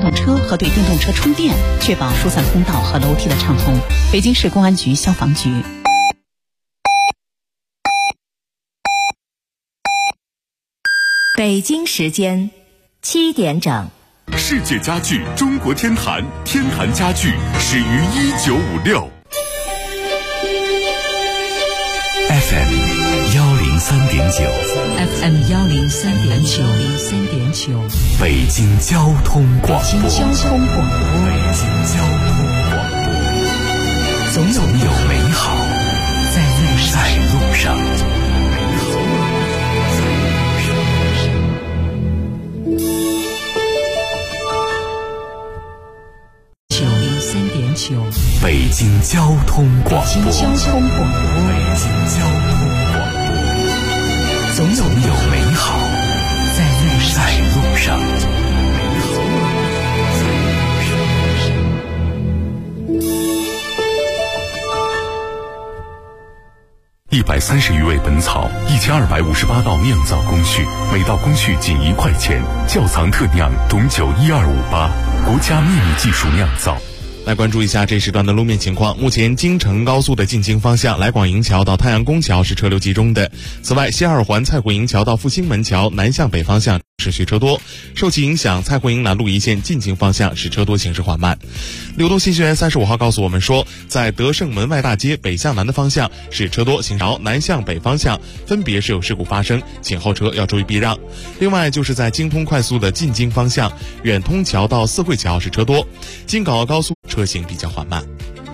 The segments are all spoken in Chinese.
动车和对电动车充电，确保疏散通道和楼梯的畅通。北京市公安局消防局。 北京时间7点整。 世界家具中国天坛，天坛家具始于1956。FM 103.9 FM 103.9 北京交通广播。 北京交通广播， 总有美好在路上。北京交通广播，总有美好在路上。130余味本草，1258道酿造工序，每道工序仅1块钱。窖藏特酿董酒12588，国家秘密技术酿造。 来关注一下这时段的路面情况。目前京承高速的进京方向来广营桥到太阳宫桥是车流集中的。此外，西二环蔡胡营桥到复兴门桥南向北方向持续车多，受其影响，蔡胡营南路一线进京方向是车多，行驶缓慢。流动新学园35号告诉我们说，在德胜门外大街北向南的方向是车多，行朝南向北方向分别是有事故发生，请后车要注意避让。另外就是在京通快速的进京方向，远通桥到四惠桥是车多，京港澳高速车行比较缓慢。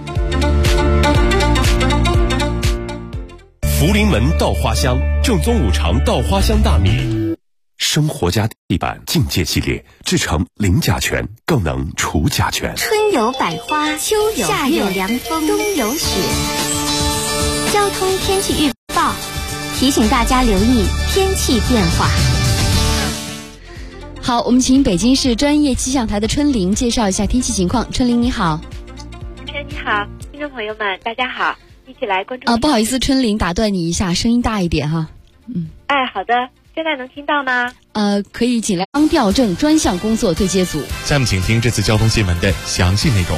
福临门稻花香，正宗五常稻花香大米。生活家地板境界系列，制成零甲醛，更能除甲醛。 春有百花，秋有夏有凉风，冬有雪。交通天气预报提醒大家留意天气变化。 好，我们请北京市专业气象台的春玲介绍一下天气情况。春玲你好。 主持人你好，听众朋友们大家好，一起来关注。 不好意思，春玲打断你一下，声音大一点哈。 好的，现在能听到吗？ 可以尽量调正专项工作对接组。 下面请听这次交通新闻的详细内容。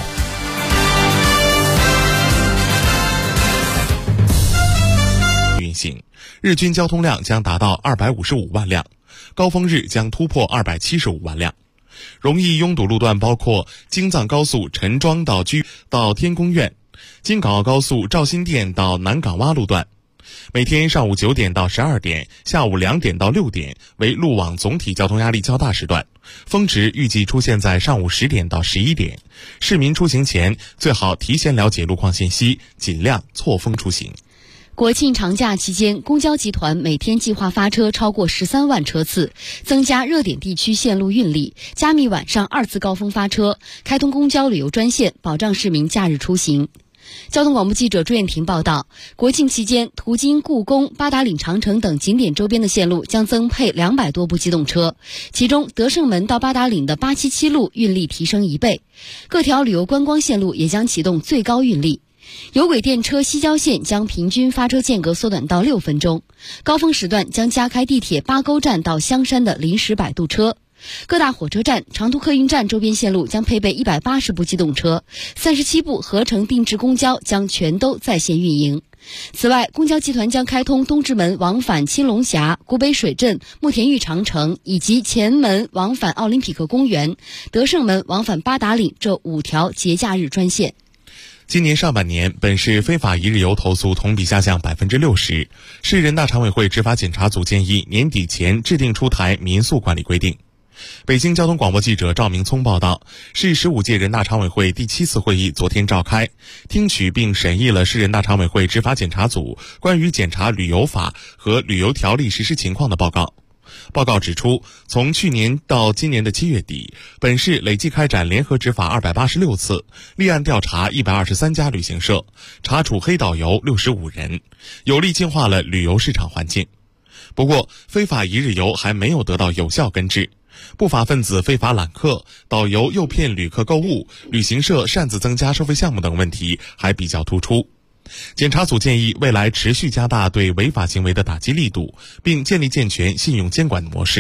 运行，日均交通量将达到255万辆，高峰日将突破275万辆。容易拥堵路段包括京藏高速陈庄到天宫苑，京港澳高速赵新店到南港洼路段。每天上午9点到12点，下午2点到6点为路网总体交通压力较大时段，峰值预计出现在上午10点到11点。市民出行前最好提前了解路况信息，尽量错峰出行。 国庆长假期间，公交集团每天计划发车超过13万车次，增加热点地区线路运力，加密晚上2次高峰发车，开通公交旅游专线，保障市民假日出行。交通广播记者朱艳婷报道，国庆期间途经故宫、八达岭长城等景点周边的线路将增配200多部机动车，其中德胜门到八达岭的877路运力提升1倍，各条旅游观光线路也将启动最高运力。有轨电车西郊线将平均发车间隔缩短到6分钟，高峰时段将加开地铁八沟站到香山的临时摆渡车。各大火车站、长途客运站周边线路将配备180部机动车，37部合成定制公交将全都在线运营。此外，公交集团将开通东直门往返青龙峡、古北水镇、慕田峪长城以及前门往返奥林匹克公园、德胜门往返八达岭这5条节假日专线。 今年上半年，本市非法一日游投诉同比下降60%。市人大常委会执法检查组建议年底前制定出台民宿管理规定。北京交通广播记者赵明聪报道，市15届人大常委会第7次会议昨天召开，听取并审议了市人大常委会执法检查组关于检查旅游法和旅游条例实施情况的报告。报告指出，从去年到今年的7月底，本市累计开展联合执法286次，立案调查123家旅行社，查处黑导游65人，有力净化了旅游市场环境。不过，非法一日游还没有得到有效根治，不法分子非法揽客、导游诱骗旅客购物、旅行社擅自增加收费项目等问题还比较突出。检查组建议未来持续加大对违法行为的打击力度，并建立健全信用监管模式。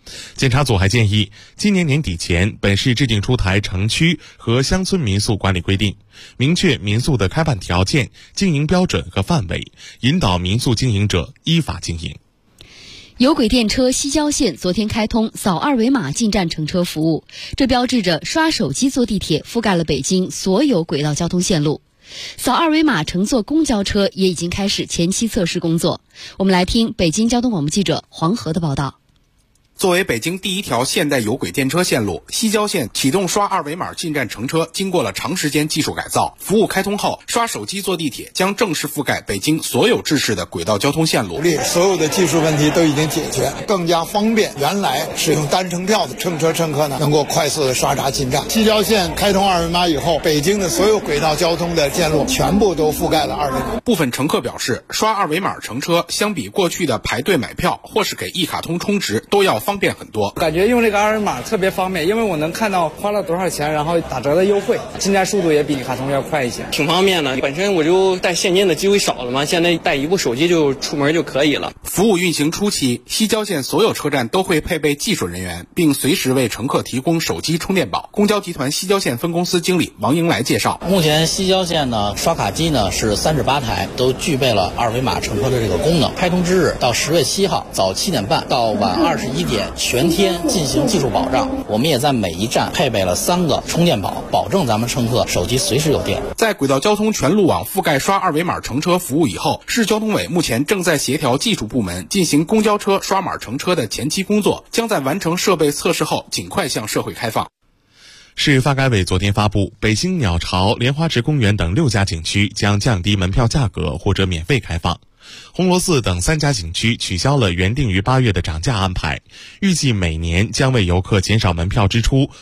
检查组还建议，今年年底前，本市制定出台城区和乡村民宿管理规定，明确民宿的开办条件、经营标准和范围，引导民宿经营者依法经营。 有轨电车西郊线昨天开通扫二维码进站乘车服务，这标志着刷手机坐地铁覆盖了北京所有轨道交通线路。扫二维码乘坐公交车也已经开始前期测试工作。我们来听北京交通广播记者黄河的报道。 作为北京第一条现代有轨电车线路，西郊线启动刷二维码进站乘车，经过了长时间技术改造。服务开通后，刷手机坐地铁将正式覆盖北京所有制式的轨道交通线路。 所有的技术问题都已经解决，更加方便原来使用单程票的乘车乘客呢，能够快速的刷闸进站。西郊线开通二维码以后，北京的所有轨道交通的线路全部都覆盖了二维码。 部分乘客表示，刷二维码乘车相比过去的排队买票或是给一卡通充值都要方便很多。 感觉用这个二维码特别方便，因为我能看到花了多少钱，然后打折的优惠，进站速度也比一卡通要快一些， 挺方便的。本身我就带现金的机会少了嘛，现在带一部手机就出门就可以了。 服务运行初期，西郊线所有车站都会配备技术人员，并随时为乘客提供手机充电宝。公交集团西郊线分公司经理王迎来介绍， 目前西郊线呢刷卡机呢是38台，都具备了二维码乘车的这个功能。开通之日到10月7号早7点半到晚21点全天进行技术保障。我们也在每一站配备了3个充电宝，保证咱们乘客手机随时有电。 在轨道交通全路网覆盖刷二维码乘车服务以后，市交通委目前正在协调技术部门进行公交车刷码乘车的前期工作，将在完成设备测试后尽快向社会开放。 市发改委昨天发布，北京鸟巢、莲花池公园等6家景区将降低门票价格或者免费开放。红螺寺等3家景区取消了原定于8月的涨价安排，预计每年将为游客减少门票支出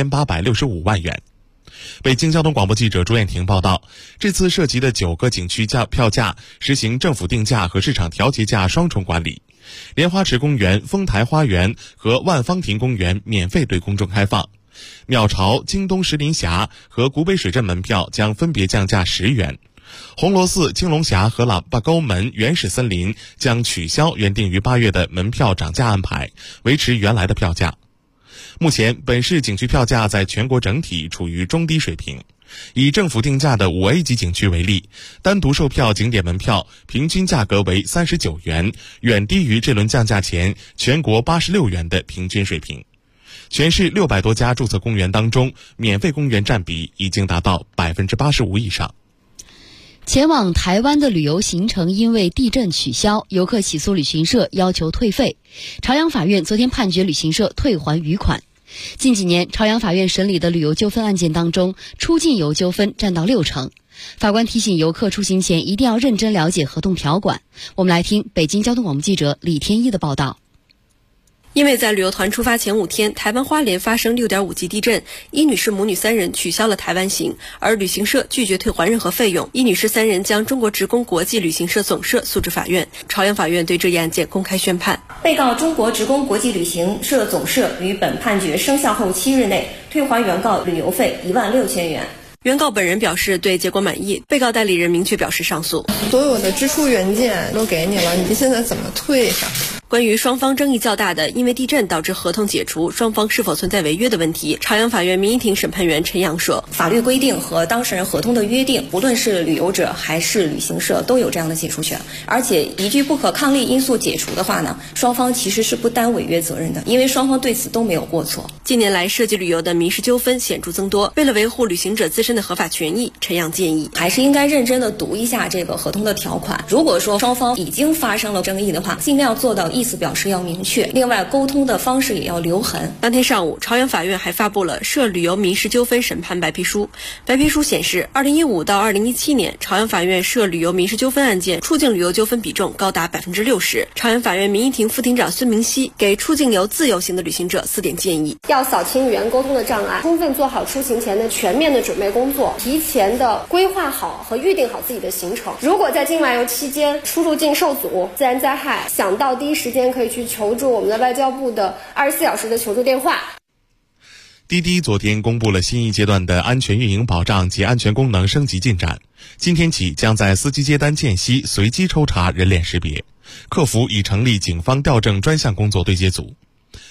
5865万元。北京交通广播记者朱艳婷报道，这次涉及的9个景区票价实行政府定价和市场调节价双重管理。莲花池公园、丰台花园和万方亭公园免费对公众开放。鸟巢、京东石林峡和古北水镇门票将分别降价10元。红螺寺、青龙峡和喇叭沟门原始森林将取消原定于8月的门票涨价安排，维持原来的票价。目前，本市景区票价在全国整体处于中低水平。以政府定价的5A 级景区为例，单独售票景点门票平均价格为39元，远低于这轮降价前全国86元的平均水平。全市600多家注册公园当中，免费公园占比已经达到85%以上。 前往台湾的旅游行程因为地震取消，游客起诉旅行社要求退费。朝阳法院昨天判决旅行社退还余款。近几年，朝阳法院审理的旅游纠纷案件当中，出境游纠纷占到60%。法官提醒游客出行前一定要认真了解合同条款。我们来听北京交通广播记者李天一的报道。 因为在旅游团出发前5天，台湾花莲发生6.5级地震，伊女士母女3人取消了台湾行，而旅行社拒绝退还任何费用。伊女士3人将中国职工国际旅行社总社诉至法院。朝阳法院对这一案件公开宣判， 被告中国职工国际旅行社总社于本判决生效后7日内退还原告旅游费16000元。 原告本人表示对结果满意，被告代理人明确表示上诉。 所有的支出原件都给你了，你现在怎么退上？ 关于双方争议较大的因为地震导致合同解除，双方是否存在违约的问题，朝阳法院民一庭审判员陈阳说， 法律规定和当事人合同的约定，无论是旅游者还是旅行社都有这样的解除权，而且一句不可抗力因素解除的话呢，双方其实是不担违约责任的，因为双方对此都没有过错。 近年来涉及旅游的民事纠纷显著增多，为了维护旅行者自身的合法权益，陈阳建议还是应该认真的读一下这个合同的条款，如果说双方已经发生了争议的话，尽量做到意思表示要明确，另外沟通的方式也要留痕。 当天上午，朝阳法院还发布了涉旅游民事纠纷审判白皮书。白皮书显示，2015到2017年，朝阳法院涉旅游民事纠纷案件出境旅游纠纷比重高达60%。朝阳法院民一庭副庭长孙明熙给出境游自由行的旅行者4点建议： 要扫清语言沟通的障碍，充分做好出行前的全面的准备工作，提前的规划好和预定好自己的行程。如果在境外游期间出入境受阻、自然灾害，想到第一时间可以去求助我们的外交部的24小时的求助电话。 滴滴昨天公布了新一阶段的安全运营保障及安全功能升级进展，今天起将在司机接单间隙随机抽查人脸识别，客服已成立警方调证专项工作对接组。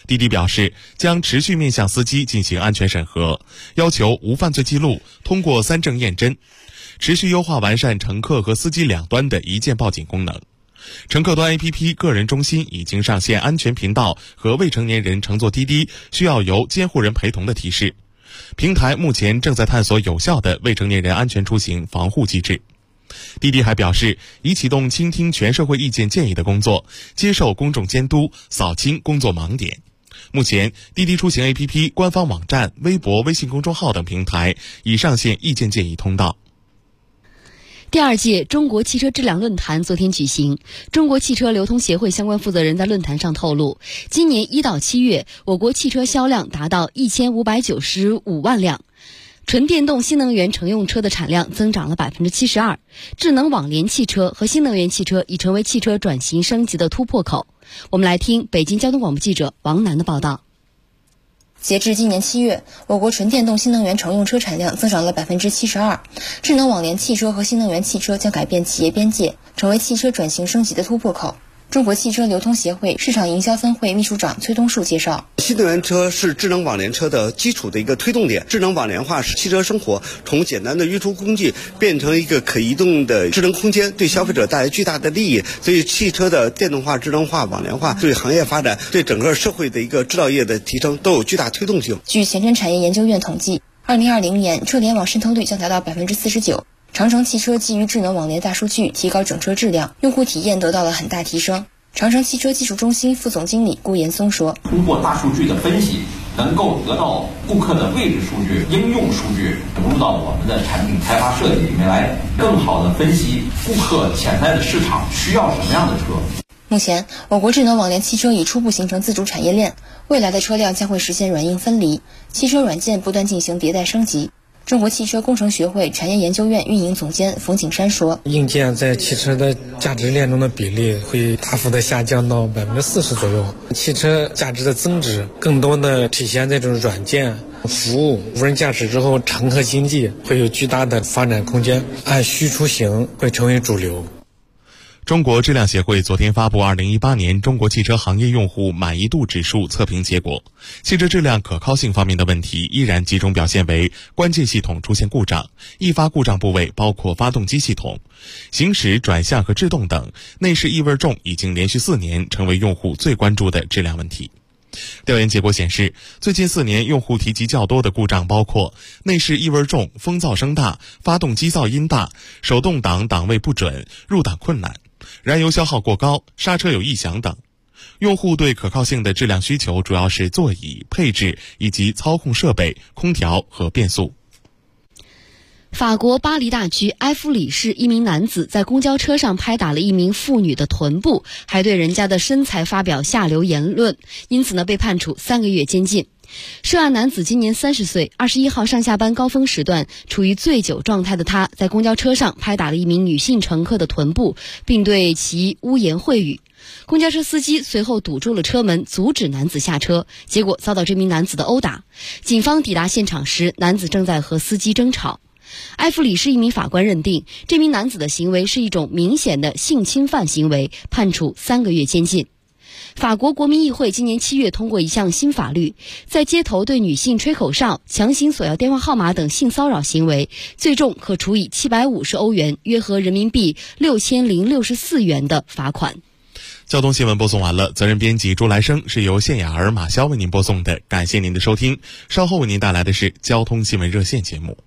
滴滴表示，将持续面向司机进行安全审核，要求无犯罪记录，通过3证验真，持续优化完善乘客和司机两端的一键报警功能。乘客端 APP 个人中心已经上线安全频道和未成年人乘坐滴滴需要由监护人陪同的提示。平台目前正在探索有效的未成年人安全出行防护机制。滴滴还表示，已启动倾听全社会意见建议的工作，接受公众监督，扫清工作盲点。目前，滴滴出行 APP 官方网站、微博、微信公众号等平台已上线意见建议通道。 第2届中国汽车质量论坛昨天举行，中国汽车流通协会相关负责人在论坛上透露，今年1到7月，我国汽车销量达到1595万辆，纯电动新能源乘用车的产量增长了 72%， 智能网联汽车和新能源汽车已成为汽车转型升级的突破口。我们来听北京交通广播记者王楠的报道。 截至今年7月，我国纯电动新能源乘用车产量增长了 72%， 智能网联汽车和新能源汽车将改变企业边界，成为汽车转型升级的突破口。中国汽车流通协会市场营销分会秘书长崔东树介绍， 新能源车是智能网联车的基础的一个推动点。智能网联化使汽车生活从简单的运输工具变成一个可移动的智能空间，对消费者带来巨大的利益。所以汽车的电动化、智能化、网联化对行业发展、对整个社会的一个制造业的提升都有巨大推动性。 据前瞻产业研究院统计，2020年车联网渗透率将达到 49%。长城汽车基于智能网联大数据提高整车质量，用户体验得到了很大提升。长城汽车技术中心副总经理顾延松说， 通过大数据的分析，能够得到顾客的位置数据、应用数据，融入到我们的产品开发设计里面来，更好的分析顾客潜在的市场需要什么样的车。 目前，我国智能网联汽车已初步形成自主产业链，未来的车辆将会实现软硬分离，汽车软件不断进行迭代升级。中国汽车工程学会产业研究院运营总监冯景山说， 硬件在汽车的价值链中的比例会大幅的下降到 40% 左右，汽车价值的增值更多的体现在这种软件服务，无人驾驶之后乘客经济会有巨大的发展空间，按需出行会成为主流。 中国质量协会昨天发布2018年中国汽车行业用户满意度指数测评结果，汽车质量可靠性方面的问题依然集中表现为关键系统出现故障，易发故障部位包括发动机系统、行驶、转向和制动等，内饰异味重已经连续4年成为用户最关注的质量问题。调研结果显示，最近4年用户提及较多的故障包括内饰异味重、风噪声大、发动机噪音大、手动挡档位不准、入档困难、燃油消耗过高、刹车有异响等。用户对可靠性的质量需求主要是座椅、配置以及操控设备、空调和变速。 法国巴黎大区埃夫里市一名男子在公交车上拍打了一名妇女的臀部，还对人家的身材发表下流言论，因此被判处3个月监禁。涉案男子今年30岁，21号上下班高峰时段，处于醉酒状态的他在公交车上拍打了一名女性乘客的臀部，并对其污言秽语。公交车司机随后堵住了车门，阻止男子下车，结果遭到这名男子的殴打。警方抵达现场时，男子正在和司机争吵。埃夫里市一名法官认定，这名男子的行为是一种明显的性侵犯行为，判处3个月监禁。法国国民议会今年7月通过一项新法律，在街头对女性吹口哨、强行索要电话号码等性骚扰行为，最重可处以750欧元，约合人民币6064元的罚款。 交通新闻播送完了，责任编辑朱来生，是由谢雅儿、马潇为您播送的，感谢您的收听。稍后为您带来的是交通新闻热线节目。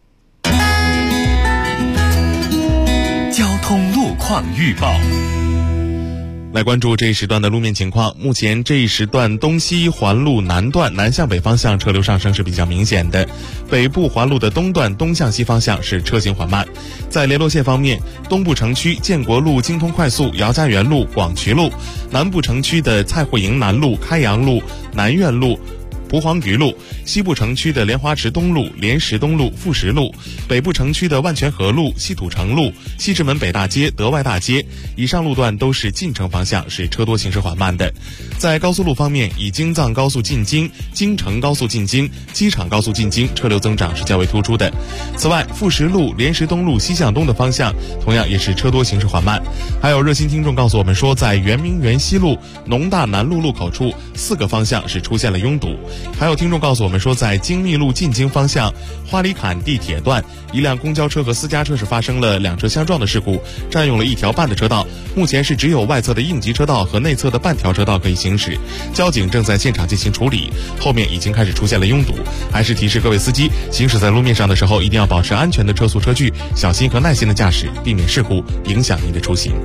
交通路况预报， 来关注这一时段的路面情况。目前这一时段东西环路南段南向北方向车流上升是比较明显的，北部环路的东段东向西方向是车行缓慢。在联络线方面，东部城区建国路、京通快速、姚家园路、广渠路；南部城区的蔡户营南路、开阳路、南苑路、 蒲黄榆路，西部城区的莲花池东路、莲石东路、富石路，北部城区的万泉河路、西土城路、西直门北大街、德外大街，以上路段都是进城方向是车多行驶缓慢的。在高速路方面，以京藏高速进京、京承高速进京、机场高速进京车流增长是较为突出的。此外，富石路、莲石东路西向东的方向同样也是车多行驶缓慢。还有热心听众告诉我们说，在圆明园西路、农大南路路口处4个方向是出现了拥堵。还有听众告诉我们说，在精密路进京方向花里坎地铁段，一辆公交车和私家车是发生了2车相撞的事故，占用了1条半的车道，目前是只有外侧的应急车道和内侧的半条车道可以行驶，交警正在现场进行处理，后面已经开始出现了拥堵。还是提示各位司机，行驶在路面上的时候一定要保持安全的车速车距，小心和耐心的驾驶，避免事故影响您的出行。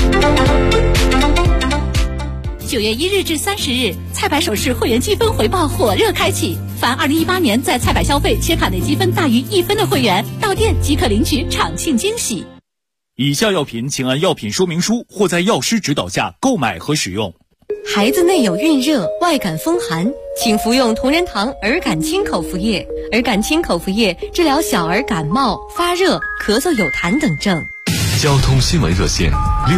9月1日至30日，菜百首饰会员积分回报火热开启，凡2018年在菜百消费且卡内积分大于1分的会员，到店即可领取场庆惊喜。 以下药品请按药品说明书或在药师指导下购买和使用。 孩子内有孕热、外感风寒，请服用同仁堂儿感清口服液。儿感清口服液治疗小儿感冒、发热、咳嗽有痰等症。 交通新闻热线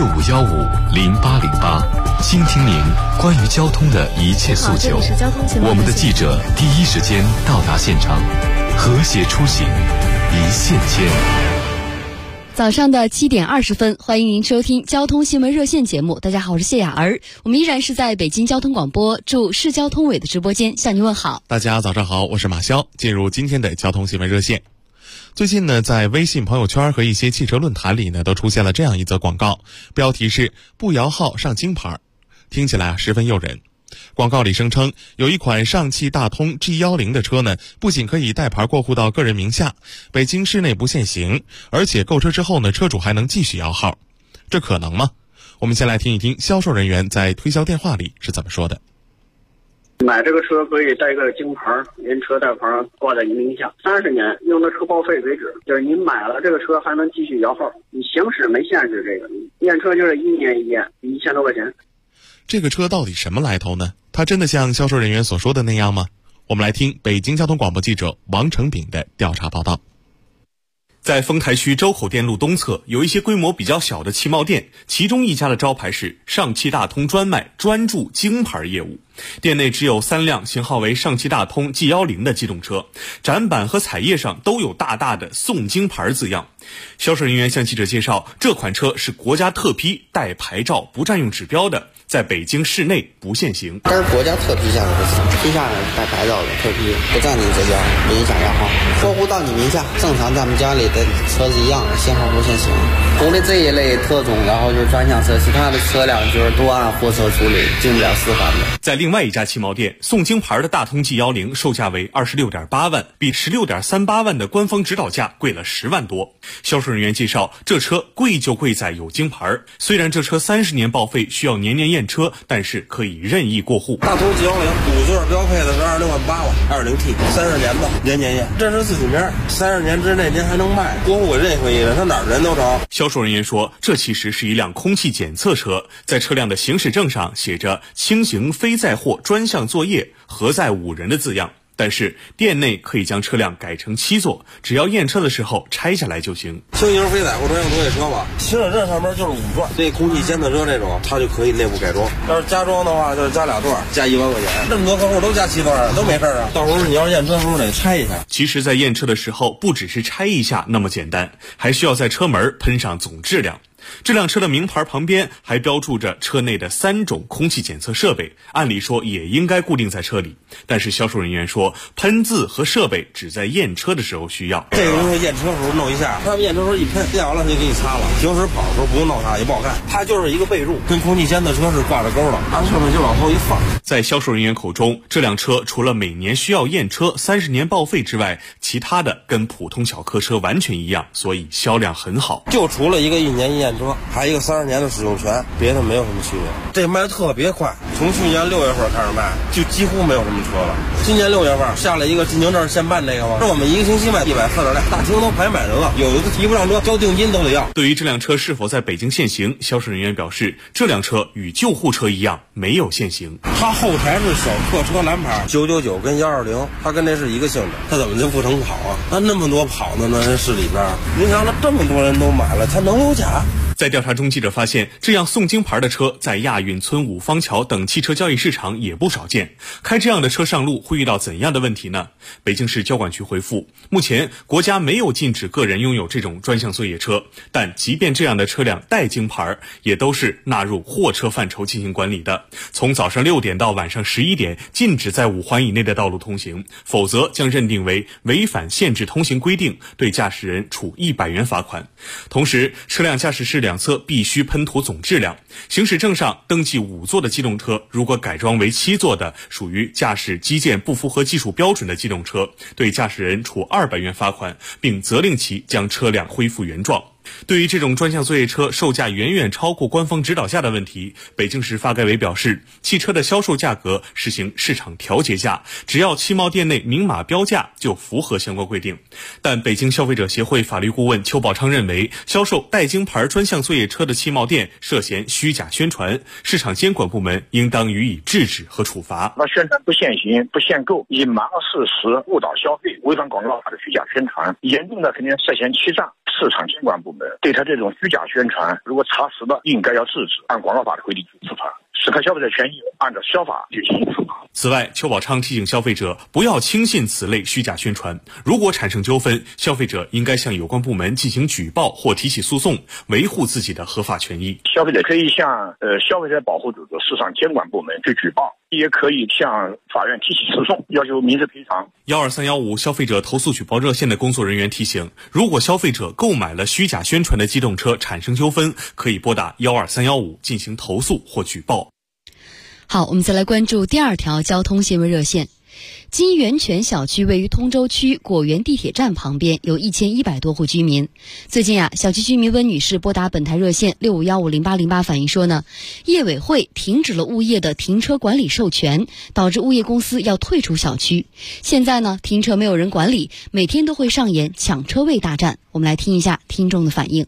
65150808，倾听您关于交通的一切诉求。我们的记者第一时间到达现场，和谐出行，一线牵。 早上的7点20分，欢迎您收听交通新闻热线节目。大家好，我是谢雅儿，我们依然是在北京交通广播驻市交通委的直播间向您问好。 大家早上好，我是马潇。进入今天的交通新闻热线。最近呢，在微信朋友圈和一些汽车论坛里呢，都出现了这样一则广告，标题是不摇号上京牌，听起来十分诱人。广告里声称，有一款上汽大通 G10的车呢，不仅可以带牌过户到个人名下，北京市内不限行，而且购车之后呢，车主还能继续摇号。这可能吗？我们先来听一听销售人员在推销电话里是怎么说的。 买这个车可以带个京牌，连车带牌挂在您名下30年，用的车报废为止。就是您买了这个车还能继续摇号，你行驶没限制这个，验车就是1年一验，1000多块钱。 这个车到底什么来头呢？它真的像销售人员所说的那样吗？我们来听北京交通广播记者王成炳的调查报道。 在丰台区周口店路东侧有一些规模比较小的汽贸店，其中一家的招牌是上汽大通专卖专注京牌业务。店内只有3辆型号为上汽大通 G10的机动车，展板和彩页上都有大大的送京牌字样。销售人员向记者介绍，这款车是国家特批，带牌照不占用指标的，在北京市内不限行。 这是国家特批下的批下来带牌照的特批，不占领指标，不影响摇号，过户到你名下，正常咱们家里的车子一样的，限号不限行。除了这一类特种，然后就是专项车，其他的车辆就是都按货车处理，进不了司法的。 在另外一家汽贸店，送京牌的大通 G10售价为26.8万，比16.38万的官方指导价贵了10万多。销售人员介绍，这车贵就贵在有京牌，虽然这车30年报废，需要年年验车，但是可以任意过户。 大通G10 5座标配的是26万8万，20T 30年吧，年年验，这是自主名，30年之内您还能卖，过户任何一人，他哪儿人都找。 销售人员说，这其实是一辆空气检测车，在车辆的行驶证上写着轻型非载货专项作业，核载5人的字样。但是店内可以将车辆改成7座，只要验车的时候拆下来就行。 轻型非载货专项作业车吧，行驶证上面就是5转，这空气监测车这种它就可以内部改装，要是加装的话就是加2段，加1万块钱。这么多客户都加7段都没事啊，到时候你要是验车的时候得拆一下。 其实在验车的时候不只是拆一下那么简单，还需要在车门喷上总质量。这辆车的名牌旁边还标注着车内的3种空气检测设备，按理说也应该固定在车里，但是销售人员说，喷字和设备只在验车的时候需要。 这个就是验车时候弄一下，他们验车时候一喷，验完了就给你擦了。平时跑的时候不用弄它，也不好看。它就是一个备注，跟空气监测车是挂着钩的，把设备就往后一放。 在销售人员口中，这辆车除了每年需要验车、30年报废之外，其他的跟普通小客车完全一样，所以销量很好。 就除了一个1年一验车，还有一个30年的使用权，别的没有什么区别。这卖特别快，从去年6月份开始卖，就几乎没有什么车了。今年6月份下了一个进京证限办这个吗？是我们1个星期卖140辆，大厅都排满人了，有的提不上车，交定金都得要。 对于这辆车是否在北京限行，销售人员表示，这辆车与救护车一样没有限行。 它后台是小客车蓝牌999跟120，他跟这是一个性质，他怎么就不能跑啊？他那么多跑的呢，这市里边，您想这么多人都买了，他能有假？ 在调查中，记者发现，这样送京牌的车在亚运村、五方桥等汽车交易市场也不少见。开这样的车上路会遇到怎样的问题呢？北京市交管局回复，目前国家没有禁止个人拥有这种专项作业车，但即便这样的车辆带京牌，也都是纳入货车范畴进行管理的。从早上6点到晚上11点，禁止在5环以内的道路通行，否则将认定为违反限制通行规定，对驾驶人处100元罚款。同时，车辆驾驶室两侧必须喷涂总质量。行驶证上登记5座的机动车，如果改装为7座的，属于驾驶基建不符合技术标准的机动车，对驾驶人处200元罚款，并责令其将车辆恢复原状。对于这种专项作业车售价远远超过官方指导价的问题，北京市发改委表示，汽车的销售价格实行市场调节价，只要汽贸店内明码标价就符合相关规定。但北京消费者协会法律顾问邱宝昌认为，销售带京牌专项作业车的汽贸店涉嫌虚假宣传，市场监管部门应当予以制止和处罚。 那宣传不限行、不限购、隐瞒事实、误导消费、违反广告法的虚假宣传，严重的肯定涉嫌欺诈。市场监管部门对他这种虚假宣传，如果查实的，应该要制止，按广告法的规定去处罚，时刻消费者权益按照消法进行处罚。 此外，邱宝昌提醒消费者不要轻信此类虚假宣传，如果产生纠纷，消费者应该向有关部门进行举报或提起诉讼，维护自己的合法权益。 消费者可以向消费者保护组织、市场监管部门去举报，也可以向法院提起诉讼，要求民事赔偿。 12315消费者投诉举报热线的工作人员提醒，如果消费者购买了虚假宣传的机动车产生纠纷，可以拨打12315进行投诉或举报。 好，我们再来关注第2条交通新闻热线。金源泉小区位于通州区果园地铁站旁边，有1100多户居民。最近小区居民温女士拨打本台热线65150808反映说呢，业委会停止了物业的停车管理授权，导致物业公司要退出小区。现在呢，停车没有人管理，每天都会上演抢车位大战。我们来听一下听众的反应。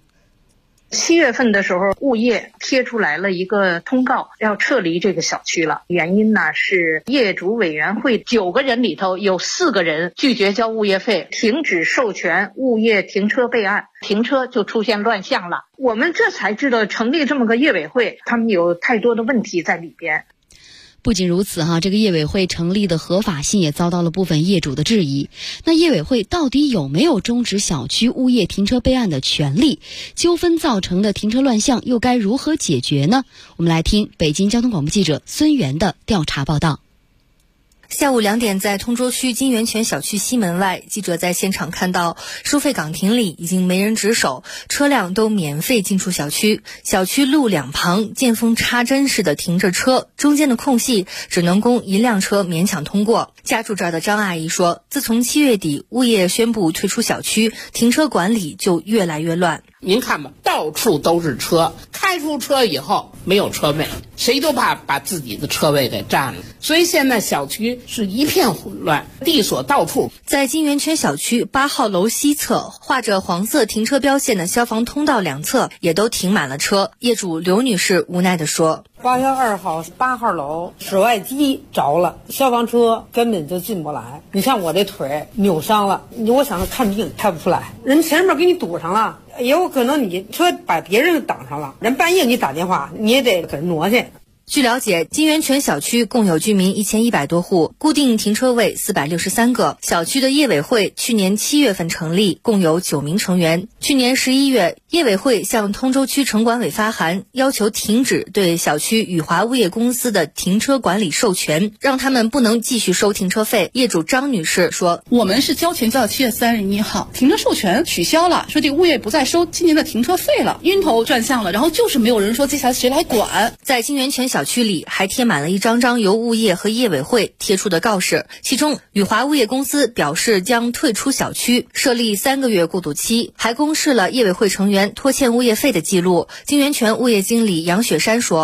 7月份的时候，物业贴出来了一个通告，要撤离这个小区了。原因呢是业主委员会9个人里头有4个人拒绝交物业费，停止授权物业停车备案，停车就出现乱象了。我们这才知道成立这么个业委会，他们有太多的问题在里边。 不仅如此这个业委会成立的合法性也遭到了部分业主的质疑。那业委会到底有没有终止小区物业停车备案的权利？纠纷造成的停车乱象又该如何解决呢？我们来听北京交通广播记者孙源的调查报道。 下午2点，在通州区金源泉小区西门外，记者在现场看到收费岗亭里已经没人值守，车辆都免费进出小区。小区路两旁见缝插针似的停着车，中间的空隙只能供1辆车勉强通过。家住这儿的张阿姨说，自从7月底物业宣布退出小区，停车管理就越来越乱。 您看吧，到处都是车，开出车以后没有车位，谁都怕把自己的车位给占了，所以现在小区是一片混乱，地锁到处。 在金源泉小区8号楼西侧，画着黄色停车标线的消防通道两侧也都停满了车。业主刘女士无奈地说 8月2号8号楼室外机着了，消防车根本就进不来。你像我这腿扭伤了，我想看病开不出来，人前面给你堵上了，也有可能你车把别人挡上了，人半夜你打电话你也得给人挪去。 据了解，金源泉小区共有居民1100多户，固定停车位463个。小区的业委会去年7月份成立，共有9名成员。去年11月，业委会向通州区城管委发函，要求停止对小区宇华物业公司的停车管理授权，让他们不能继续收停车费。业主张女士说， 我们是交钱交到7月31号，停车授权取消了，说这个物业不再收今年的停车费了，晕头转向了，然后就是没有人说接下来谁来管。 在金源泉小区里还贴满了一张张由物业和业委会贴出的告示，其中宇华物业公司表示将退出小区，设立3个月过渡期，还公示了业委会成员拖欠物业费的记录。金源泉物业经理杨雪山说，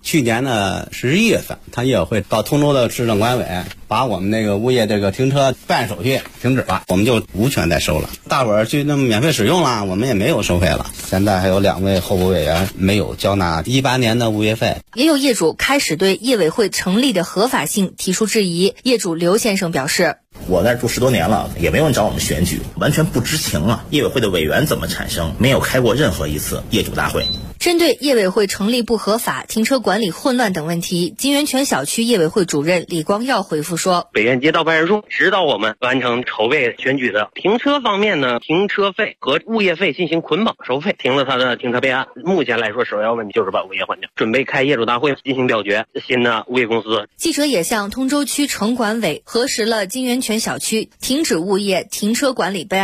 去年呢11月份，他业委会到通州的市政管委，把我们那个物业这个停车办手续停止了，我们就无权再收了。大伙儿去那么免费使用了，我们也没有收费了。现在还有2位候补委员没有交纳18年的物业费。 也有业主开始对业委会成立的合法性提出质疑。业主刘先生表示， 我在这住10多年了，也没有人找我们选举，完全不知情啊！业委会的委员怎么产生？没有开过任何一次业主大会。 针对业委会成立不合法、停车管理混乱等问题，金源泉小区业委会主任李光耀回复说， 委员接到办事处，指导我们完成筹备选举的。停车方面呢，停车费和物业费进行捆绑收费，停了他的停车备案。目前来说，首要问题就是把物业换掉，准备开业主大会进行表决新的物业公司。 记者也向通州区城管委核实了金源泉小区停止物业停车管理备案